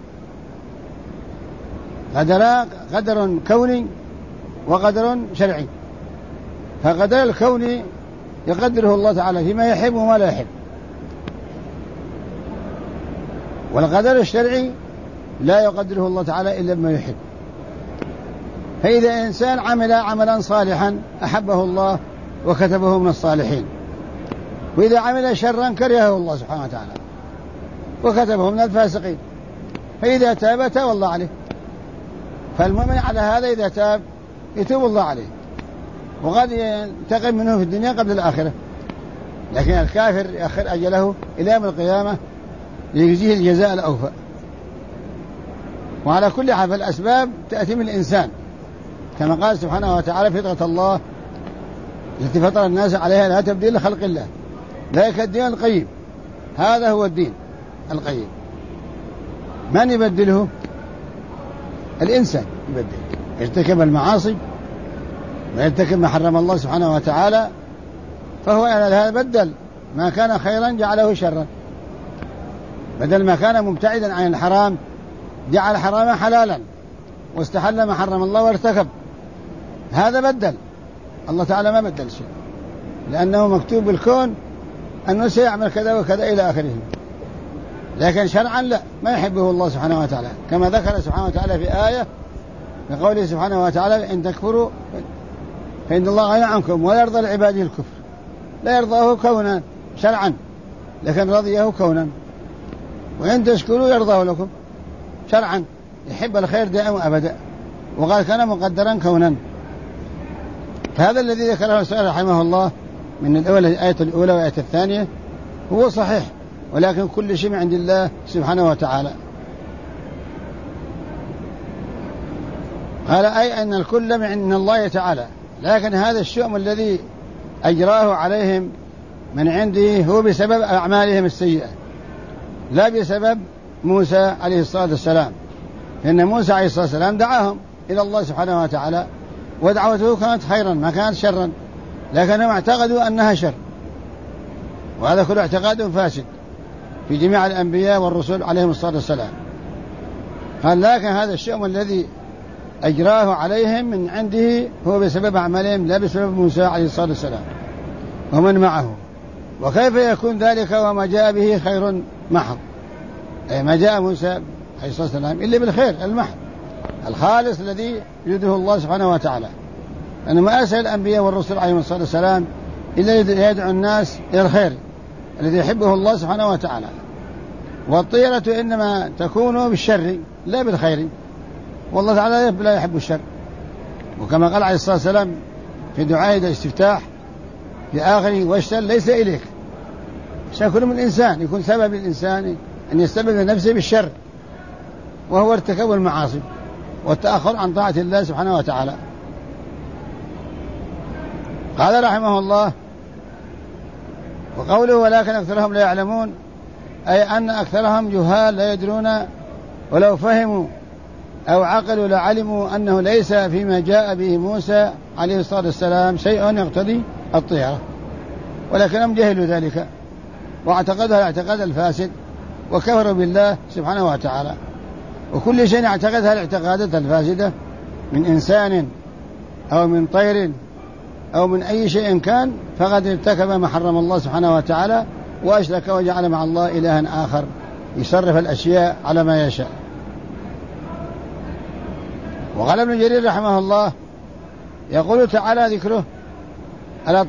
قدر كوني وقدر شرعي. فقدر الكوني يقدره الله تعالى فيما يحب وما لا يحب، والقدر الشرعي لا يقدره الله تعالى إلا بما يحب. فإذا إنسان عمل عملا صالحا أحبه الله وكتبه من الصالحين، وإذا عمل شرا كرهه الله سبحانه وتعالى وكتبه من الفاسقين، فإذا تاب تاب الله عليه. فالمؤمن على هذا إذا تاب يتوب الله عليه وقد ينتقم منه في الدنيا قبل الآخرة، لكن الكافر يأخر أجله إلى يوم القيامة ليجزيه الجزاء الأوفى. وعلى كل حال الأسباب تأتي من الإنسان كما قال سبحانه وتعالى فطرة الله التي فطر الناس عليها لا تبديل لخلق الله ذلك الدين القيم. هذا هو الدين القيم. من يبدله؟ الإنسان يبدل، يرتكب المعاصي ويرتكب ما حرم الله سبحانه وتعالى، فهو على هذا بدل ما كان خيرا جعله شرا، بدل ما كان مبتعدا عن الحرام جعل حراما حلالا واستحل ما حرم الله وارتكب. هذا بدل، الله تعالى ما بدل شيء. لأنه مكتوب بالكون أنه سيعمل كذا وكذا إلى آخره. لكن شرعا لا، ما يحبه الله سبحانه وتعالى، كما ذكر سبحانه وتعالى في آية بقوله سبحانه وتعالى إن تكفروا فإن الله غني عنكم ولا يرضى لعباده الكفر. لا يرضاه كونا شرعا، لكن رضيه كونا. وإن تشكروا يرضاه لكم شرعا، يحب الخير دائما أبدا، وقال كان مقدرا كونا. فهذا الذي ذكره السؤال رحمه الله من الآية الأولى والآية الثانية هو صحيح، ولكن كل شيء من عند الله سبحانه وتعالى. قال أي أن الكل من الله تعالى، لكن هذا الشؤم الذي أجراه عليهم من عنده هو بسبب أعمالهم السيئة، لا بسبب موسى عليه الصلاة والسلام. لأن موسى عليه الصلاة والسلام دعاهم إلى الله سبحانه وتعالى، ودعوته كانت خيرا ما كانت شرا، لكنهم اعتقدوا أنها شر، وهذا كله اعتقاد فاسد في جميع الأنبياء والرسل عليهم الصلاة والسلام. قال لكن هذا الشؤم الذي أجراه عليهم من عنده هو بسبب أعمالهم لا بسبب موسى عليه الصلاة والسلام ومن معه. وكيف يكون ذلك وما جاء به خير محض؟ أي ما جاء موسى عليه الصلاة والسلام إلا بالخير المحض الخالص الذي يريده الله سبحانه وتعالى. أنه ما أرسل الأنبياء والرسل عليهم الصلاة والسلام إلا يدعو الناس إلى الخير الذي يحبه الله سبحانه وتعالى. والطيرة إنما تكون بالشر لا بالخير، والله تعالى لا يحب الشر. وكما قال عليه الصلاة والسلام في دعاء الاستفتاح في آخره واشتر ليس إليك، شكل من الإنسان يكون سبب الإنسان أن يستبد نفسه بالشر، وهو ارتكاب المعاصي والتأخر عن طاعة الله سبحانه وتعالى. قال رحمه الله وقوله ولكن أكثرهم لا يعلمون، أي أن أكثرهم جهال لا يدرون، ولو فهموا أو عقلوا لعلموا أنه ليس فيما جاء به موسى عليه الصلاة والسلام شيء يقتضي الطيرة، ولكنهم جهلوا ذلك واعتقدها الاعتقاد الفاسد وكفروا بالله سبحانه وتعالى. وكل شيء اعتقدها الاعتقادات الفاسدة من إنسان أو من طير أو من أي شيء كان فقد ارتكب ما حرم الله سبحانه وتعالى وأشرك وجعل مع الله إلها آخر يصرف الأشياء على ما يشاء. وقال ابن جرير رحمه الله يقول تعالى ذكره على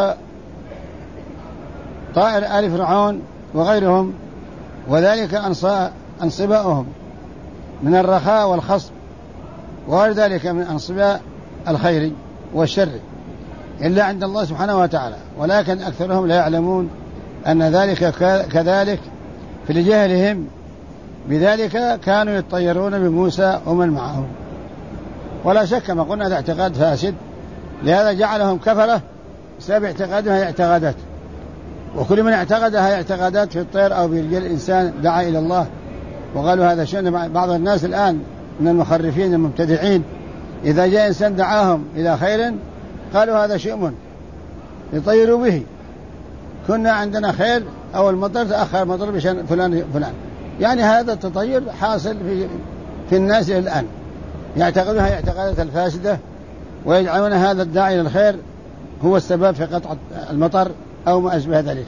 طائر آل فرعون وغيرهم، وذلك أنصباؤهم من الرخاء والخصب، وغير ذلك من أنصباء الخير والشر إلا عند الله سبحانه وتعالى، ولكن أكثرهم لا يعلمون أن ذلك كذلك. في جهلهم بذلك كانوا يتطيرون بموسى ومن معه، ولا شك ما قلنا هذا اعتقاد فاسد، لهذا جعلهم كفرة بسبب اعتقادها اعتقادات. وكل من اعتقدها اعتقادات في الطير أو برجال الإنسان دعا إلى الله. وقالوا هذا شيء بعض الناس الآن من المخرفين المبتدعين إذا جاء إنسان دعاهم إلى خير قالوا هذا شؤم يطيروا به، كنا عندنا خير أو المطر تأخر مطر بشان فلان فلان. يعني هذا التطير حاصل في الناس الآن، يعتقدونها اعتقادات الفاسدة ويجعلون هذا الداعي للخير هو السبب في قطع المطر أو ما أشبه ذلك.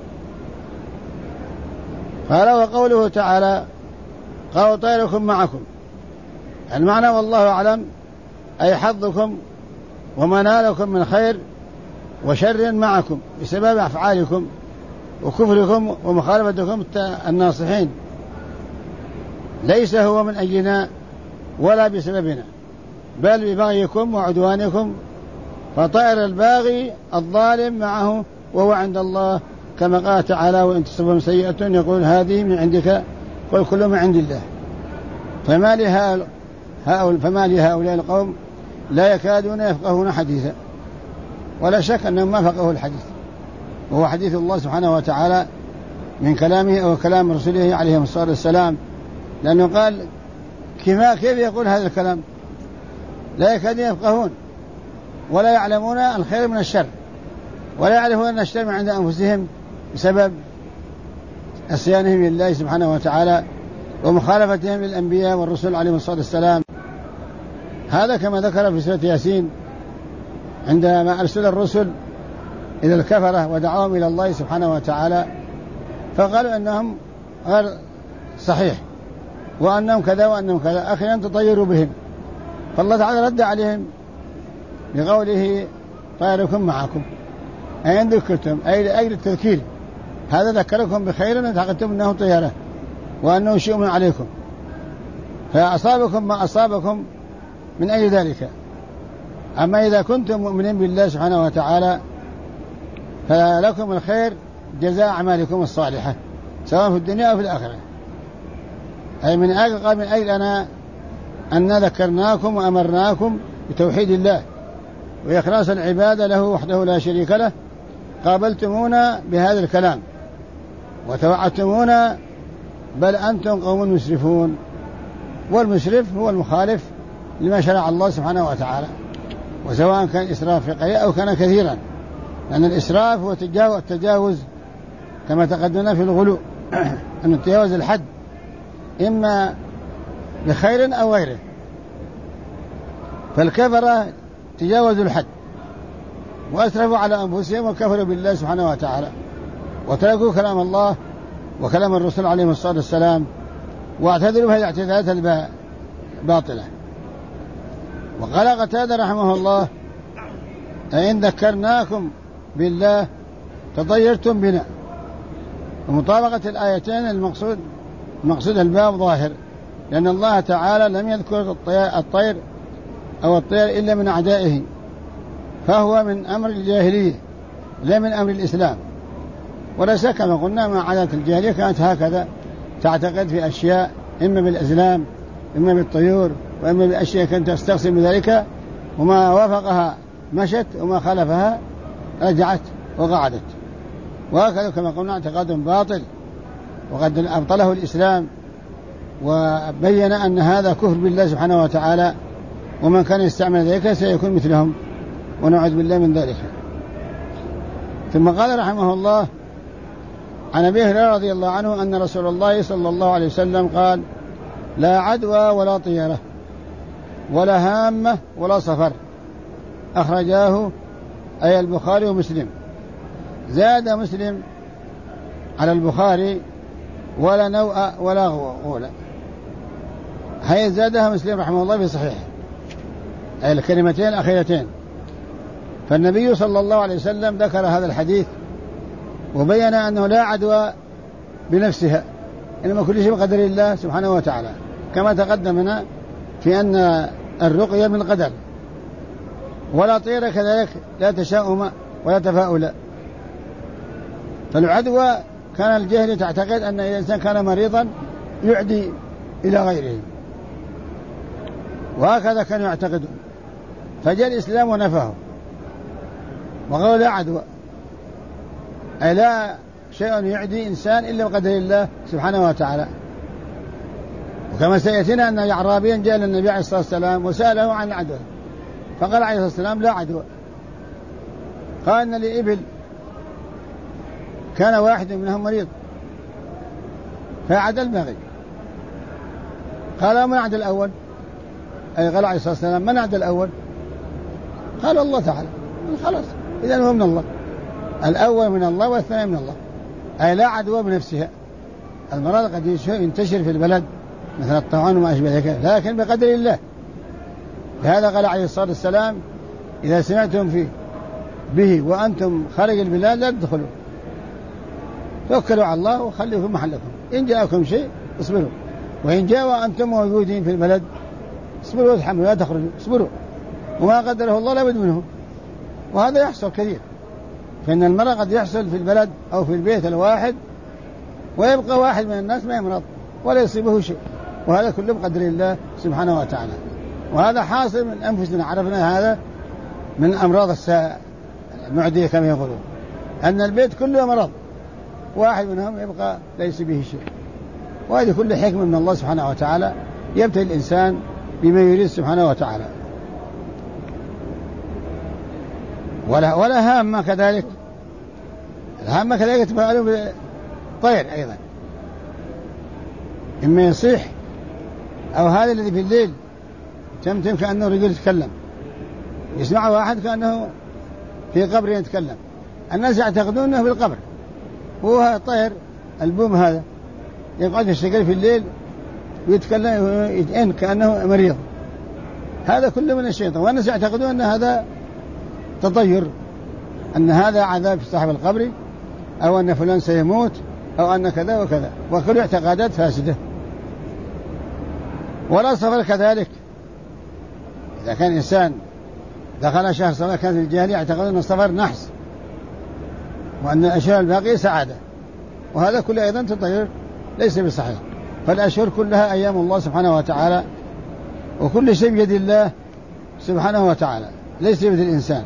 قال وقوله تعالى قالوا طيركم معكم، المعنى والله أعلم أي حظكم ومنالكم من خير وشر معكم بسبب أفعالكم وكفركم ومخالفتكم الناصحين، ليس هو من أجلنا ولا بسببنا بل ببغيكم وعدوانكم، فطائر الباغي الظالم معه وهو عند الله، كما قال تعالى وإن تصبهم سيئة يقول هذه من عندك قل كل من عند الله. فما لهؤلاء القوم لا يكادون يفقهون حديثا. ولا شك أنهم ما فقهوا الحديث، وهو حديث الله سبحانه وتعالى من كلامه أو كلام رسوله عليهم الصلاة والسلام، لأنه قال كيف يقول هذا الكلام؟ لا يكادون يفقهون ولا يعلمون الخير من الشر، ولا يعرفون أن الشر من عند أنفسهم بسبب عصيانهم لله سبحانه وتعالى ومخالفتهم للأنبياء والرسل عليهم الصلاة والسلام. هذا كما ذكر في سورة ياسين عندما أرسل الرسل إلى الكفرة ودعوهم إلى الله سبحانه وتعالى، فقالوا أنهم غير صحيح وأنهم كذا وأنهم كذا، أخيرا تطيروا بهم. فالله تعالى رد عليهم بقوله طائركم معكم، أي إن ذكرتم أي لأجل التذكير، هذا ذكركم بخير وتعقدتم أنه طيارة وأنه شيء من عليكم، فأصابكم ما أصابكم من أي ذلك. أما إذا كنتم مؤمنين بالله سبحانه وتعالى فلكم الخير جزاء أعمالكم الصالحة سواء في الدنيا أو في الآخرة. أي من أجل أن ذكرناكم وأمرناكم بتوحيد الله وإخلاص العبادة له وحده لا شريك له، قابلتمونا بهذا الكلام وتوعدتمونا، بل أنتم قوم مسرفون. والمسرف هو المخالف لما شرع الله سبحانه وتعالى، وسواء كان إسراف في قليل أو كان كثيرا، لأن الإسراف هو التجاوز كما تقدمنا في الغلو أن نتجاوز الحد إما بخير أو غيره. فالكفرة تجاوزوا الحد وأسرفوا على أنفسهم وكفروا بالله سبحانه وتعالى وتركوا كلام الله وكلام الرسول عليه الصلاة والسلام واعتذروا بهذه الاعتذارات الباطلة. وقال قتادة رحمه الله: إن ذكرناكم بالله تطيرتم بنا. ومطابقة الآيتين المقصود الباب ظاهر، لأن الله تعالى لم يذكر الطير أو الطير إلا من أعدائه، فهو من أمر الجاهلية لا من أمر الإسلام. ولا شك كما قلنا مع عادات الجاهلية كانت هكذا، تعتقد في أشياء إما بالأزلام إما بالطيور وإما بأشياء كانت تستقسم بذلك، وما وافقها مشت وما خالفها رجعت وقعدت. وهكذا كما قلنا اعتقاد باطل وقد أبطله الإسلام وبين أن هذا كفر بالله سبحانه وتعالى، ومن كان يستعمل ذلك سيكون مثلهم ونعوذ بالله من ذلك. ثم قال رحمه الله عن أبي هريرة رضي الله عنه أن رسول الله صلى الله عليه وسلم قال: لا عدوى ولا طيرة ولا هامة ولا صفر، أخرجاه أي البخاري ومسلم. زاد مسلم على البخاري: ولا نوء ولا غولة. هي زادها مسلم رحمه الله في صحيحه، أي الكلمتين الأخيرتين. فالنبي صلى الله عليه وسلم ذكر هذا الحديث وبين أنه لا عدوى بنفسها، إنما كل شيء بقدر الله سبحانه وتعالى، كما تقدمنا في أن الرقية من القدر. ولا طير كذلك لا تشاؤم ولا تفاؤل. فالعدوى كان الجاهل تعتقد أن إذا الإنسان كان مريضا يعدي إلى غيره، وهكذا كانوا يعتقدون. فجاء الإسلام ونفاه وقال لا عدوى، أي لا شيء يعدي إنسان إلا بقدر الله سبحانه وتعالى. وكما سيأتينا أن أعرابيا جاء للنبي عليه الصلاة والسلام وسأله عن العدوى، فقال عليه الصلاة والسلام: لا عدوى. قال: إن لي إبل كان واحد منهم مريض فعد الباقي. قال: من عد الأول؟ أي قال عليه الصلاة والسلام: من عد الأول؟ قال: الله تعالى. خلاص، إذن هو من الله، الأول من الله والثاني من الله. أي لا عدوى بنفسها. المرض قد ينتشر في البلد مثل الطاعون وما أشبه ذلك، لكن بقدر الله. لهذا قال عليه الصلاة والسلام: إذا سمعتم به وأنتم خارج البلاد لا تدخلوا، توكلوا على الله وخلوا في محلكم. إن جاءكم شيء اصبروا، وإن جاء وأنتم موجودين في البلد اصبروا واتحملوا لا تخرجوا، اصبروا، وما قدره الله لا بد منه. وهذا يحصل كثير، فإن المرض قد يحصل في البلد أو في البيت الواحد ويبقى واحد من الناس ما يمرض ولا يصيبه شيء، وهذا كله بقدر الله سبحانه وتعالى. وهذا حاصل من أنفسنا، عرفنا هذا من أمراض المعدية كما يقولون، أن البيت كله مرض واحد منهم يبقى ليس به شيء. وهذه كل حكمة من الله سبحانه وتعالى، يبتلي الإنسان بما يريد سبحانه وتعالى. ولا هامة كذلك. الهامة كذلك تفعله بالطير أيضا، إما يصيح أو هذا الذي في الليل تمتم كأنه رجل يتكلم، يسمع واحد كأنه في قبر يتكلم، الناس يعتقدون أنه في القبر، هو طير البوم هذا يقعد يشتغل في الليل ويتكلم يتئن كأنه مريض، هذا كله من الشيطان. والناس يعتقدون أن هذا تطير، أن هذا عذاب في صاحب القبر، أو أن فلان سيموت، أو أن كذا وكذا، وكل اعتقادات فاسدة. ولا سفر كذلك، إذا كان إنسان دخل شهر سفر كانت الجاهلية يعتقد أن السفر نحس، وأن الأشهر الباقية سعادة، وهذا كله أيضا تطير ليس بصحيح. فالأشهر كلها أيام الله سبحانه وتعالى، وكل شيء بيد الله سبحانه وتعالى ليس بيد الإنسان.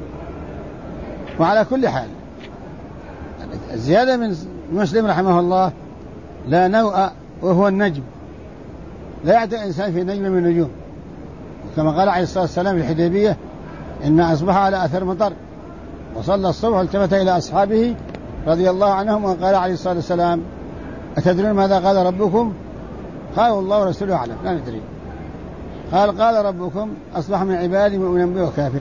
وعلى كل حال الزيادة من مسلم رحمه الله لا نوء وهو النجم، لا يعتقد الإنسان في نجم من النجوم، كما قال عليه الصلاة والسلام في الحديبية إن أصبح على أثر مطر وصلى الصبح والتفت إلى أصحابه رضي الله عنهم وقال عليه الصلاة والسلام أتدرون ماذا قال ربكم؟ قالوا الله ورسوله أعلم، لا ندري. قال ربكم أصبح من عبادي مؤمن به وكافر.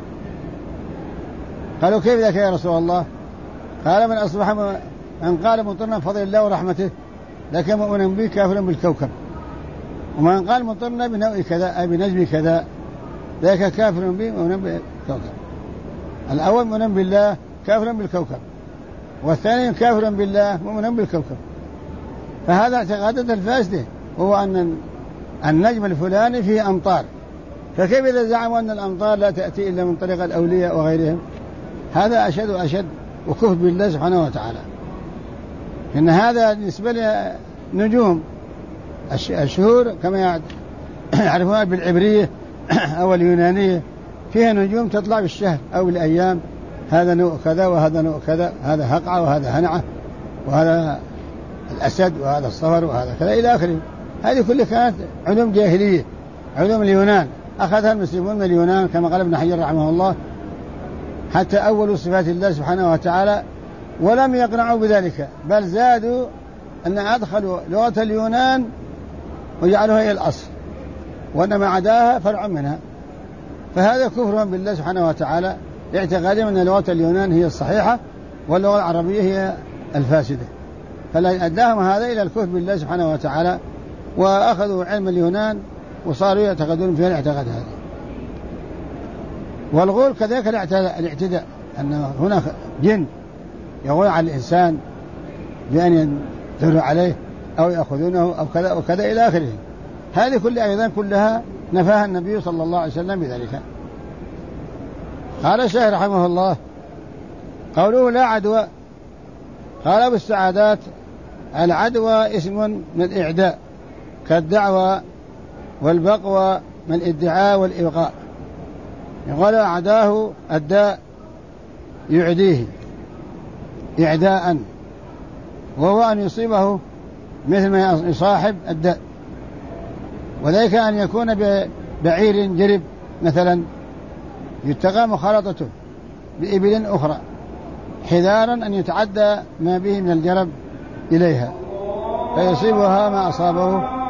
قالوا كيف ذاك يا رسول الله؟ قال من قال مطرنا بفضل الله ورحمته لكن مؤمن به كافر بالكوكب، ومن قال مطرنا بنوء كذا أي بنجم كذا ذاك كافر به مؤمن بالكوكب. الأول مؤمن بالله كافر بالكوكب، والثاني كافر بالله مؤمن بالكوكب. فهذا اعتقادات الفاسدة، وهو أن النجم الفلاني فيه أمطار، فكيف إذا زعموا أن الأمطار لا تأتي إلا من طريق الأولياء وغيرهم؟ هذا أشد وكفر بالله سبحانه وتعالى. إن هذا بالنسبة لنجوم الشهور كما يعرفونها بالعبرية أو اليونانية، فيها نجوم تطلع بالشهر أو بالأيام، هذا نوع كذا وهذا نوع كذا، هذا هقعة وهذا هنعة وهذا الأسد وهذا الصفر وهذا كذا إلى آخره. هذه كلها كانت علوم جاهلية، علوم اليونان أخذها المسلمون من اليونان كما قال ابن حجر رحمه الله، حتى أول صفات الله سبحانه وتعالى، ولم يقنعوا بذلك بل زادوا أن أدخلوا لغة اليونان وجعلوها هي الأصل، وأن ما عداها فرع منها. فهذا كفر بالله سبحانه وتعالى لاعتقادهم أن لغة اليونان هي الصحيحة واللغة العربية هي الفاسدة، فلا أداهم هذا إلى الكفر بالله سبحانه وتعالى، وأخذوا علم اليونان وصاروا يعتقدون فيها الاعتقاد هذا. والغول كذلك الاعتداء، أن هناك جن يغول على الإنسان بأن يدروا عليه أو يأخذونه أو كذا وكذا إلى آخره. هذه كلها نفاها النبي صلى الله عليه وسلم بذلك. قال الشيخ رحمه الله قوله لا عدوى، قال أبو السعادات العدوى اسم من الإعداء كالدعوى، والبقوى من الادعاء والإبقاء. يقول عداه الداء يعديه إعداء، وهو أن يصيبه مثل ما يصاحب الداء، وذلك أن يكون بعير جرب مثلا يتقى مخالطته بإبل أخرى حذارا أن يتعدى ما به من الجرب إليها فيصيبها ما أصابه